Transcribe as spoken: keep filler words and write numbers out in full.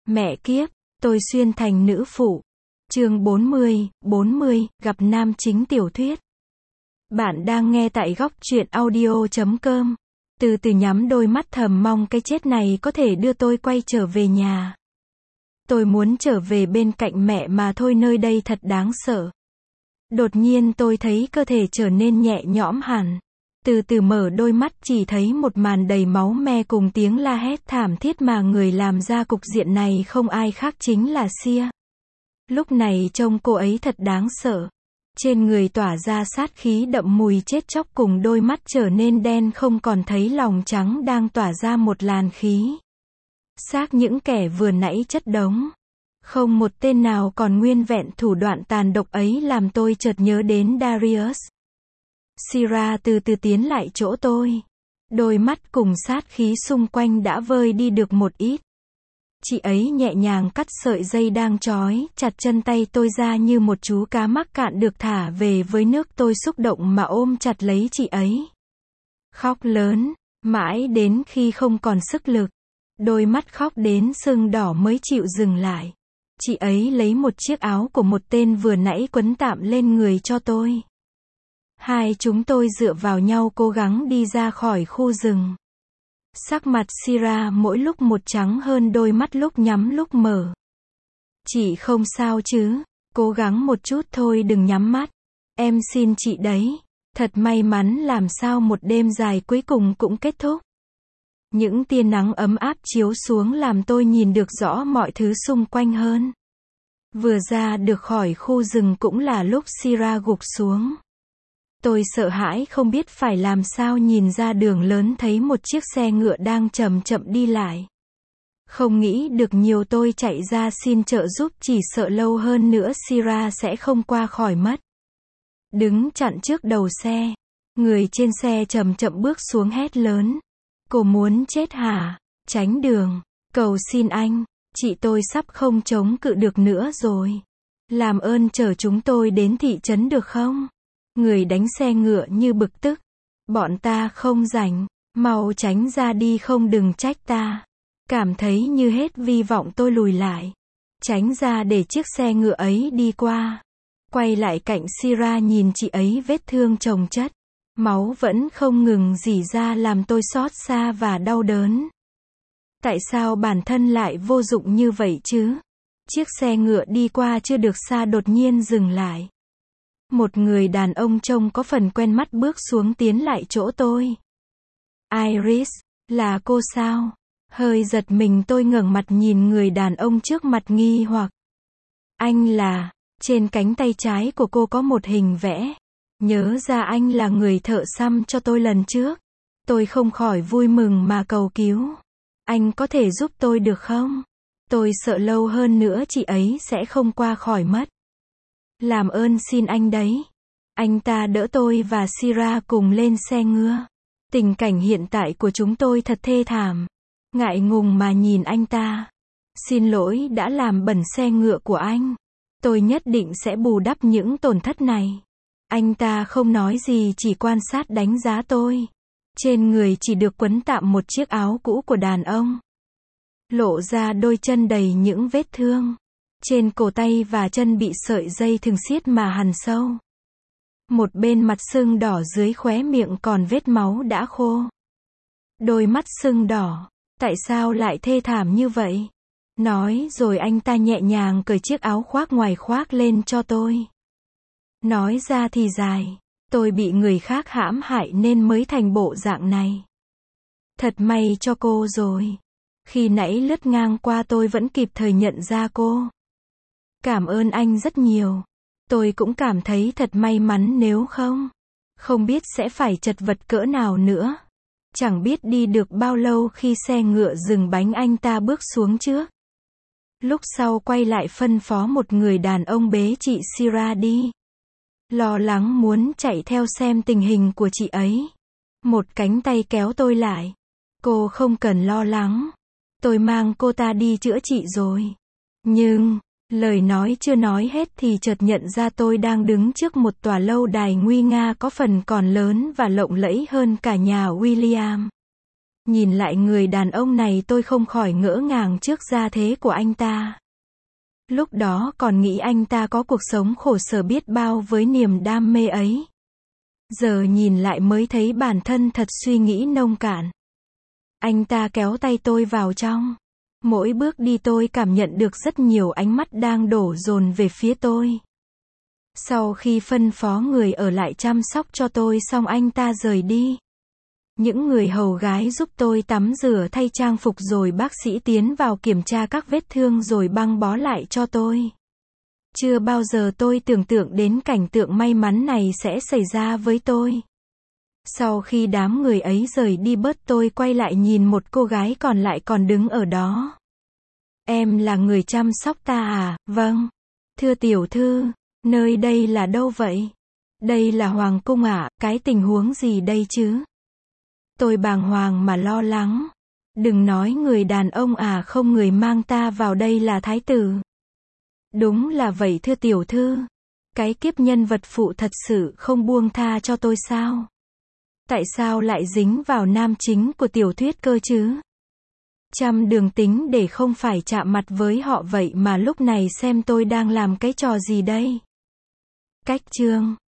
Mẹ kiếp, tôi xuyên thành nữ phụ. Chương bốn mươi, bốn mươi, gặp nam chính tiểu thuyết. Bạn đang nghe tại góc truyện audio chấm com. Từ từ nhắm đôi mắt thầm mong cái chết này có thể đưa tôi quay trở về nhà. Tôi muốn trở về bên cạnh mẹ mà thôi, nơi đây thật đáng sợ. Đột nhiên tôi thấy cơ thể trở nên nhẹ nhõm hẳn. Từ từ mở đôi mắt, chỉ thấy một màn đầy máu me cùng tiếng la hét thảm thiết, mà người làm ra cục diện này không ai khác chính là Sia. Lúc này trông cô ấy thật đáng sợ. Trên người tỏa ra sát khí đậm mùi chết chóc, cùng đôi mắt trở nên đen không còn thấy lòng trắng đang tỏa ra một làn khí. Xác những kẻ vừa nãy chất đống. Không một tên nào còn nguyên vẹn. Thủ đoạn tàn độc ấy làm tôi chợt nhớ đến Darius. Sierra từ từ tiến lại chỗ tôi. Đôi mắt cùng sát khí xung quanh đã vơi đi được một ít. Chị ấy nhẹ nhàng cắt sợi dây đang trói chặt chân tay tôi ra như một chú cá mắc cạn được thả về với nước. Tôi xúc động mà ôm chặt lấy chị ấy. Khóc lớn, mãi đến khi không còn sức lực. Đôi mắt khóc đến sưng đỏ mới chịu dừng lại. Chị ấy lấy một chiếc áo của một tên vừa nãy quấn tạm lên người cho tôi. Hai chúng tôi dựa vào nhau cố gắng đi ra khỏi khu rừng. Sắc mặt Sierra mỗi lúc một trắng hơn, đôi mắt lúc nhắm lúc mở. Chị không sao chứ? Cố gắng một chút thôi, đừng nhắm mắt. Em xin chị đấy. Thật may mắn làm sao một đêm dài cuối cùng cũng kết thúc. Những tia nắng ấm áp chiếu xuống làm tôi nhìn được rõ mọi thứ xung quanh hơn. Vừa ra được khỏi khu rừng cũng là lúc Sierra gục xuống. Tôi sợ hãi không biết phải làm sao, nhìn ra đường lớn thấy một chiếc xe ngựa đang chậm chậm đi lại. Không nghĩ được nhiều, tôi chạy ra xin trợ giúp, chỉ sợ lâu hơn nữa Sierra sẽ không qua khỏi mất. Đứng chặn trước đầu xe, người trên xe chậm chậm bước xuống hét lớn. Cô muốn chết hả? Tránh đường, cầu xin anh, chị tôi sắp không chống cự được nữa rồi. Làm ơn chở chúng tôi đến thị trấn được không? Người đánh xe ngựa như bực tức. Bọn ta không rảnh, mau tránh ra đi, không đừng trách ta. Cảm thấy như hết hy vọng, tôi lùi lại. Tránh ra để chiếc xe ngựa ấy đi qua. Quay lại cạnh Sierra nhìn chị ấy vết thương chồng chất. Máu vẫn không ngừng rỉ ra làm tôi xót xa và đau đớn. Tại sao bản thân lại vô dụng như vậy chứ? Chiếc xe ngựa đi qua chưa được xa đột nhiên dừng lại. Một người đàn ông trông có phần quen mắt bước xuống tiến lại chỗ tôi. Iris, là cô sao? Hơi giật mình tôi ngẩng mặt nhìn người đàn ông trước mặt nghi hoặc. Anh là, trên cánh tay trái của cô có một hình vẽ. Nhớ ra anh là người thợ xăm cho tôi lần trước. Tôi không khỏi vui mừng mà cầu cứu. Anh có thể giúp tôi được không? Tôi sợ lâu hơn nữa chị ấy sẽ không qua khỏi mất. Làm ơn xin anh đấy. Anh ta đỡ tôi và Sierra cùng lên xe ngựa. Tình cảnh hiện tại của chúng tôi thật thê thảm. Ngại ngùng mà nhìn anh ta. Xin lỗi đã làm bẩn xe ngựa của anh. Tôi nhất định sẽ bù đắp những tổn thất này. Anh ta không nói gì, chỉ quan sát đánh giá tôi. Trên người chỉ được quấn tạm một chiếc áo cũ của đàn ông. Lộ ra đôi chân đầy những vết thương. Trên cổ tay và chân bị sợi dây thừng siết mà hằn sâu. Một bên mặt sưng đỏ, dưới khóe miệng còn vết máu đã khô. Đôi mắt sưng đỏ. Tại sao lại thê thảm như vậy? Nói rồi anh ta nhẹ nhàng cởi chiếc áo khoác ngoài khoác lên cho tôi. Nói ra thì dài. Tôi bị người khác hãm hại nên mới thành bộ dạng này. Thật may cho cô rồi. Khi nãy lướt ngang qua tôi vẫn kịp thời nhận ra cô. Cảm ơn anh rất nhiều. Tôi cũng cảm thấy thật may mắn, nếu không, không biết sẽ phải chật vật cỡ nào nữa. Chẳng biết đi được bao lâu khi xe ngựa dừng bánh, anh ta bước xuống trước. Lúc sau quay lại phân phó một người đàn ông bế chị Sierra đi. Lo lắng muốn chạy theo xem tình hình của chị ấy. Một cánh tay kéo tôi lại. Cô không cần lo lắng. Tôi mang cô ta đi chữa trị rồi. Nhưng, lời nói chưa nói hết thì chợt nhận ra tôi đang đứng trước một tòa lâu đài nguy nga có phần còn lớn và lộng lẫy hơn cả nhà William. Nhìn lại người đàn ông này tôi không khỏi ngỡ ngàng trước gia thế của anh ta. Lúc đó còn nghĩ anh ta có cuộc sống khổ sở biết bao với niềm đam mê ấy. Giờ nhìn lại mới thấy bản thân thật suy nghĩ nông cạn. Anh ta kéo tay tôi vào trong. Mỗi bước đi tôi cảm nhận được rất nhiều ánh mắt đang đổ dồn về phía tôi. Sau khi phân phó người ở lại chăm sóc cho tôi xong anh ta rời đi. Những người hầu gái giúp tôi tắm rửa thay trang phục rồi bác sĩ tiến vào kiểm tra các vết thương rồi băng bó lại cho tôi. Chưa bao giờ tôi tưởng tượng đến cảnh tượng may mắn này sẽ xảy ra với tôi. Sau khi đám người ấy rời đi bớt tôi quay lại nhìn một cô gái còn lại còn đứng ở đó. Em là người chăm sóc ta à? Vâng. Thưa tiểu thư, nơi đây là đâu vậy? Đây là hoàng cung ạ, à? Cái tình huống gì đây chứ? Tôi bàng hoàng mà lo lắng. Đừng nói người đàn ông à, không, người mang ta vào đây là thái tử. Đúng là vậy thưa tiểu thư. Cái kiếp nhân vật phụ thật sự không buông tha cho tôi sao? Tại sao lại dính vào nam chính của tiểu thuyết cơ chứ? Trăm đường tính để không phải chạm mặt với họ vậy mà lúc này xem tôi đang làm cái trò gì đây? Cách chương